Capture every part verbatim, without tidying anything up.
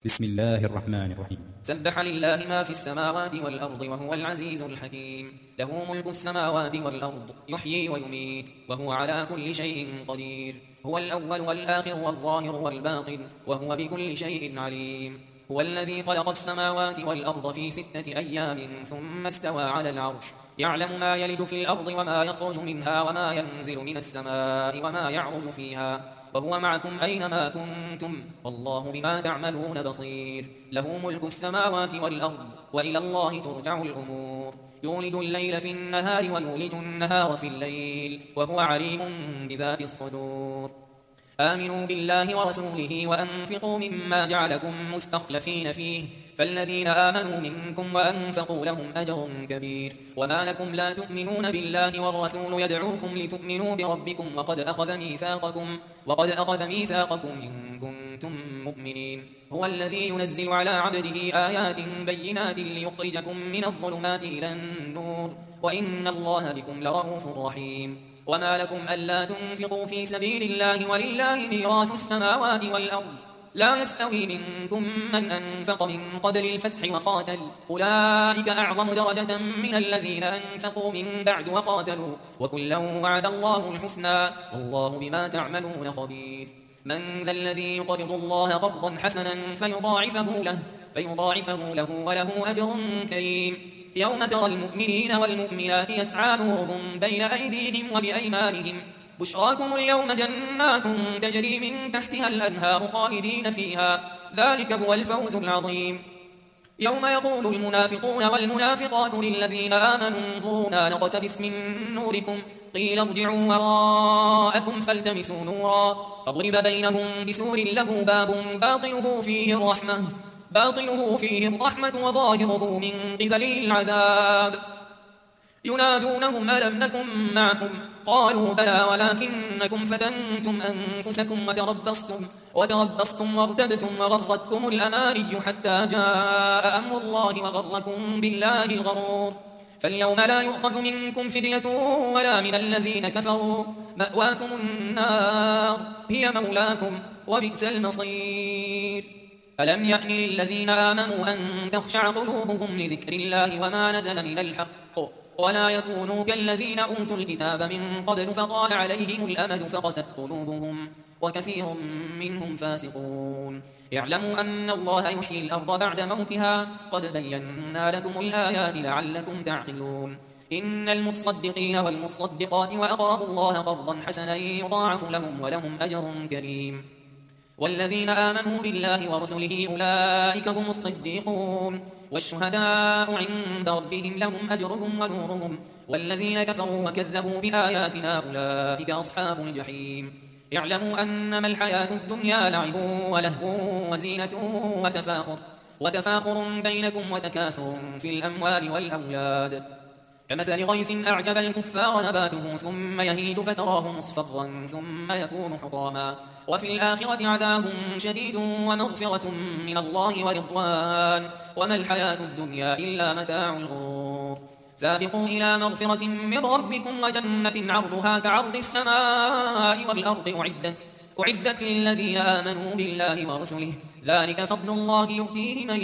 بسم الله الرحمن الرحيم. سبح لله ما في السماوات والأرض وهو العزيز الحكيم. له ملك السماوات والأرض يحيي ويميت وهو على كل شيء قدير. هو الأول والآخر والظاهر والباطن وهو بكل شيء عليم. هو الذي خلق السماوات والأرض في ستة أيام ثم استوى على العرش يعلم ما يلد في الأرض وما يخرج منها وما ينزل من السماء وما يعرج فيها وهو معكم أينما كنتم والله بما تعملون بصير. له ملك السماوات والأرض وإلى الله ترجع الأمور. يولد الليل في النهار ويولد النهار في الليل وهو عليم بذات الصدور. آمنوا بالله ورسوله وأنفقوا مما جعلكم مستخلفين فيه فالذين آمنوا منكم وأنفقوا لهم أجر كبير. وما لكم لا تؤمنون بالله والرسول يدعوكم لتؤمنوا بربكم وقد أخذ ميثاقكم وقد أخذ ميثاقكم إن كنتم مؤمنين. هو الذي ينزل على عبده آيات بينات ليخرجكم من الظلمات إلى النور وإن الله بكم لرءوف رحيم. وما لكم ألا تنفقوا في سبيل الله ولله ميراث السماوات والأرض لا يستوي منكم من أنفق من قبل الفتح وقاتل أولئك أعظم درجة من الذين أنفقوا من بعد وقاتلوا وكلا وعد الله الحسنى والله بما تعملون خبير. من ذا الذي يقرض الله قرضا حسنا فيضاعفه له فيضاعفه له وله أجر كريم. يوم ترى المؤمنين والمؤمنات يسعى نورهم بين أيديهم وبأيمانهم بشراكم اليوم جنات تجري من تحتها الأنهار خالدين فيها ذلك هو الفوز العظيم. يوم يقول المنافقون والمنافقات للذين آمنوا انظرونا نقتبس من نوركم قيل ارجعوا وراءكم فالتمسوا نورا فضرب بينهم بسور له باب باطنه فيه الرحمة باطنه فيه الرحمة وظاهره من قبله العذاب. ينادونهم ألم نكن معكم قالوا بلى ولكنكم فتنتم أنفسكم وتربصتم وتربصتم وارتبتم وغرتكم الأماني حتى جاء أمر الله وغركم بالله الغرور. فاليوم لا يؤخذ منكم فدية ولا من الذين كفروا مأواكم النار هي مولاكم وبئس المصير. ألم يأن للذين آمنوا أن تخشع قلوبهم لذكر الله وما نزل من الحق ولا يكونوا كالذين أوتوا الكتاب من قبل فطال عليهم الأمد فقست قلوبهم وكثير منهم فاسقون. اعلموا أن الله يحيي الأرض بعد موتها قد بينا لكم الآيات لعلكم تعقلون. إن المصدقين والمصدقات وأقرضوا الله قرضا حسنا يضاعف لهم ولهم أجر كريم. والذين آمنوا بالله ورسله أولئك هم الصديقون والشهداء عند ربهم لهم أجرهم ونورهم والذين كفروا وكذبوا بآياتنا أولئك أصحاب الجحيم. اعلموا أنما الحياة الدنيا لعب ولهو وزينة وتفاخر وتفاخر بينكم وتكاثر في الأموال والأولاد كمثل غيث أعجب الكفار نباته ثم يهيج فتراه مصفرا ثم يكون حطاما وفي الآخرة عذاب شديد ومغفرة من الله ورضوان وما الحياة الدنيا إلا متاع الغرور. سابقوا إلى مغفرة من ربكم وجنة عرضها كعرض السماء والأرض أعدت أعدت للذين آمنوا بالله ورسله ذلك فضل الله يؤتيه من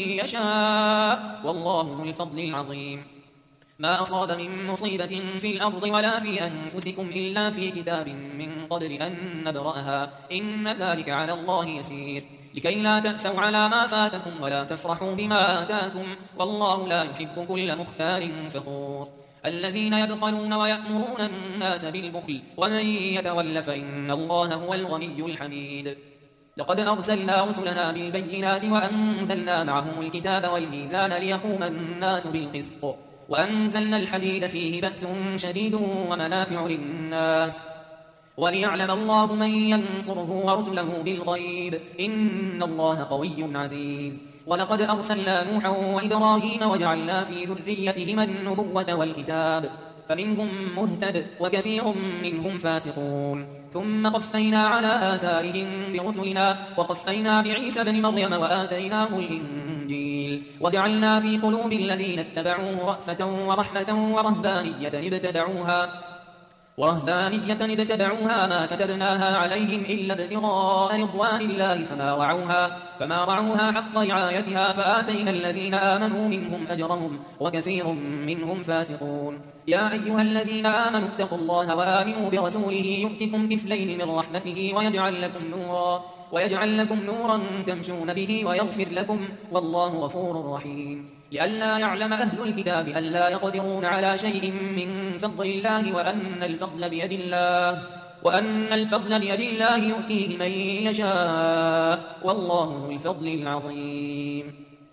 يشاء والله ذو الفضل العظيم. ما أصاب من مصيبة في الأرض ولا في أنفسكم إلا في كتاب من قبل أن نبرأها إن ذلك على الله يسير. لكي لا تأسوا على ما فاتكم ولا تفرحوا بما آتاكم والله لا يحب كل مختال فخور. الذين يبخلون ويأمرون الناس بالبخل ومن يتول فإن الله هو الغني الحميد. لقد أرسلنا رسلنا بالبينات وأنزلنا معهم الكتاب والميزان ليقوم الناس بالقسط وأنزلنا الحديد فيه بأس شديد ومنافع للناس وليعلم الله من ينصره ورسله بالغيب إن الله قوي عزيز. ولقد أرسلنا نوحا وإبراهيم وجعلنا في ذريتهما النبوة والكتاب فمنهم مهتد وكثير منهم فاسقون. ثم قفينا على آثارهم برسلنا وقفينا بعيسى بن مريم وآتيناه الإنجيل وجعلنا في قلوب الذين اتبعوه رأفة ورحمة ورهبانية ابتدعوها ورهبانية ابتدعوها ما كتبناها عليهم إلا ابتغاء رضوان الله فما رعوها, فما رعوها حق رعايتها فآتينا الذين آمنوا منهم أجرهم وكثير منهم فاسقون. يا أيها الذين آمنوا اتقوا الله وآمنوا برسوله يؤتكم كفلين من رحمته ويجعل لكم نورا, ويجعل لكم نورا تمشون به ويغفر لكم والله غفور رحيم. لئلا يعلم أهل الكتاب ألا يقدرون على شيء من فضل الله وأن الفضل بيد الله وأن الفضل بيد الله يؤتيه من يشاء والله ذو الفضل العظيم.